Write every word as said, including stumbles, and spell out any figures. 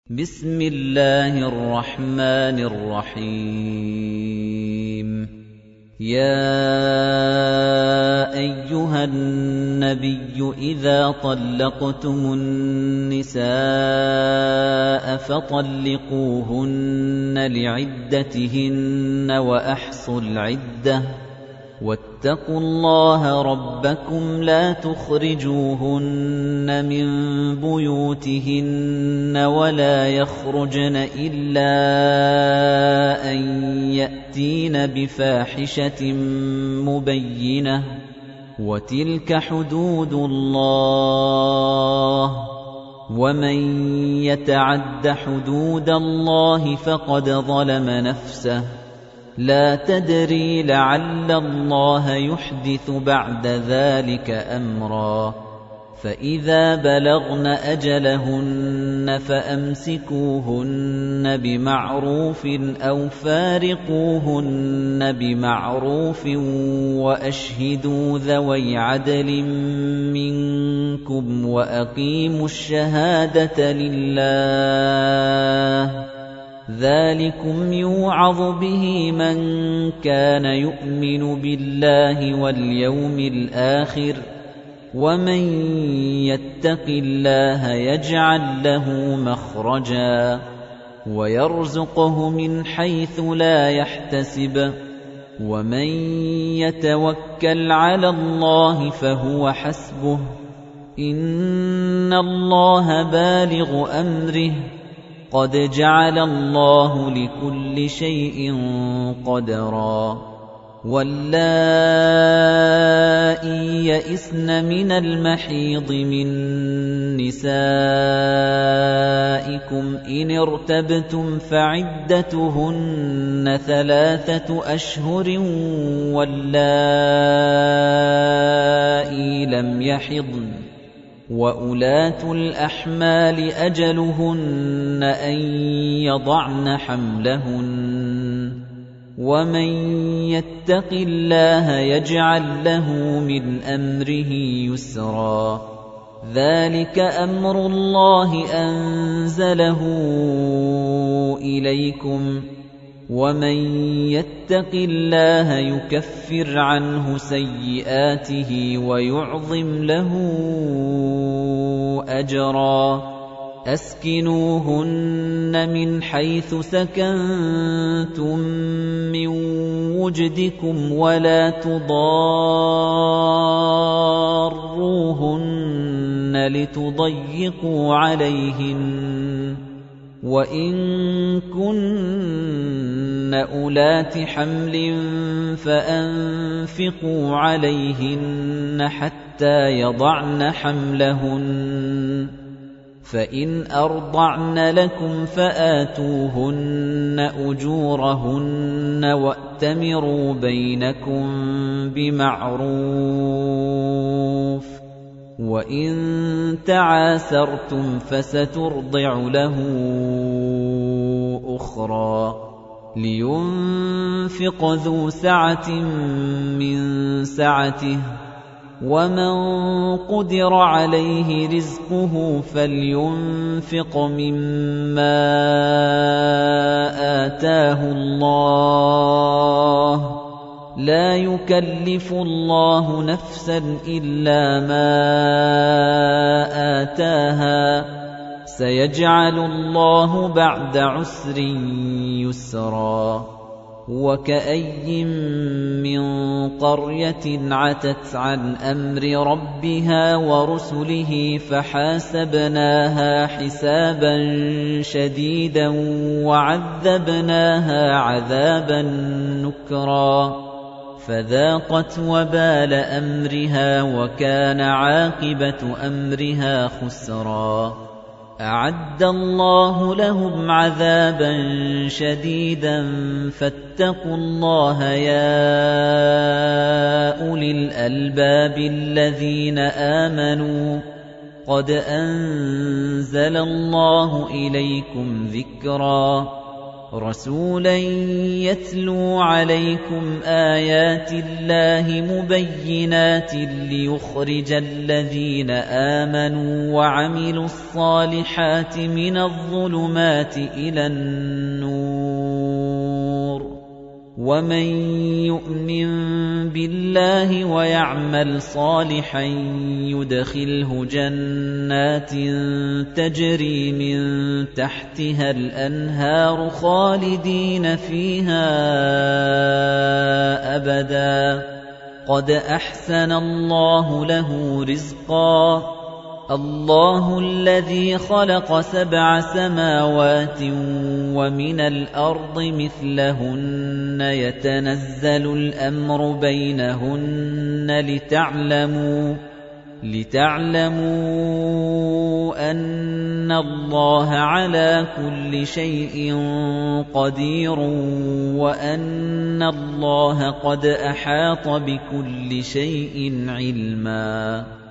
بسم الله الرحمن الرحيم يا أيها النبي إذا طلقتم النساء فطلقوهن لعدتهن وأحصوا العدة واتقوا الله ربكم لا تخرجوهن من بيوتهن ولا يخرجن إلا أن يأتين بفاحشة مبينة وتلك حدود الله ومن يتعد حدود الله فقد ظلم نفسه لا تدري لعل الله يحدث بعد ذلك أمرا فإذا بلغن أجلهن فأمسكوهن بمعروف أو فارقوهن بمعروف وأشهدوا ذوي عدل منكم وأقيموا الشهادة لله ذلكم يوعظ به من كان يؤمن بالله واليوم الآخر ومن يتق الله يجعل له مخرجا ويرزقه من حيث لا يحتسب ومن يتوكل على الله فهو حسبه إن الله بالغ أمره قد جعل الله لكل شيء قدرا واللائي يئسن من المحيض من نسائكم إن ارتبتم فعدتهن ثلاثة أشهر واللائي لم يحضن وَأُولَاتُ الْأَحْمَالِ أَجَلُهُنَّ أَن يَضَعْنَ حَمْلَهُنَّ وَمَن يَتَّقِ اللَّهَ يَجْعَل لَّهُ مِنْ أَمْرِهِ يُسْرًا ذَلِكَ أَمْرُ اللَّهِ أَنزَلَهُ إِلَيْكُمْ وَمَن يَتَّقِ اللَّهَ يُكَفِّرْ عَنْهُ سَيِّئَاتِهِ وَيُعْظِمْ لَهُ أَجْرًا أَسْكِنُوهُنَّ مِنْ حَيْثُ سَكَنتُم مِّن وُجْدِكُمْ وَلَا تُضَارُّوهُنَّ لِتُضَيِّقُوا عَلَيْهِنَّ وَإِن كُنَّ أُولَاتِ حَمْلٍ فَأَنفِقُوا عَلَيْهِنَّ حَتَّى يَضَعْنَ حَمْلَهُنَّ فَإِنْ أَرْضَعْنَ لَكُمْ فَآتُوهُنَّ أُجُورَهُنَّ وَأْتَمِرُوا بَيْنَكُم بِمَعْرُوفٍ وَإِن تَعَاسَرْتُمْ فَسَتُرْضِعُ لَهُ أُخْرَى لِيُنفِقْ ذُو سَعَةٍ مِّن سَعَتِهِ وَمَن قُدِرَ عَلَيْهِ رِزْقُهُ فَلْيُنفِقْ مِمَّا آتَاهُ اللَّهُ لا يكلف الله نفسا إلا ما آتاها سيجعل الله بعد عسر يسرا وكأي من قرية عتت عن أمر ربها ورسله فحاسبناها حسابا شديدا وعذبناها عذابا نكرا فذاقت وبال أمرها وكان عاقبة أمرها خسرا أعد الله لهم عذابا شديدا فاتقوا الله يا أولي الألباب الذين آمنوا قد أنزل الله إليكم ذكرا رَسُولًا يَتْلُو عَلَيْكُمْ آيَاتِ اللَّهِ مُبَيِّنَاتٍ لِيُخْرِجَ الَّذِينَ آمَنُوا وَعَمِلُوا الصَّالِحَاتِ مِنَ الظُّلُمَاتِ إِلَى النُّورِ وَمَن يُؤْمِن بِاللَّهِ وَيَعْمَلْ صَالِحًا يُدْخِلْهُ جَنَّاتٍ تَجْرِي مِن تَحْتِهَا الْأَنْهَارُ خَالِدِينَ فِيهَا أَبَدًا ۖ قَدْ أَحْسَنَ اللَّهُ لَهُ رِزْقًا. اللَّهُ الَّذِي خَلَقَ سَبْعَ سَمَاوَاتٍ وَمِنَ الْأَرْضِ مِثْلَهُنَّ يَتَنَزَّلُ الْأَمْرُ بَيْنَهُنَّ لِتَعْلَمُوا لِتَعْلَمُوا أَنَّ اللَّهَ عَلَى كُلِّ شَيْءٍ قَدِيرٌ وَأَنَّ اللَّهَ قَدْ أَحَاطَ بِكُلِّ شَيْءٍ عِلْمًا.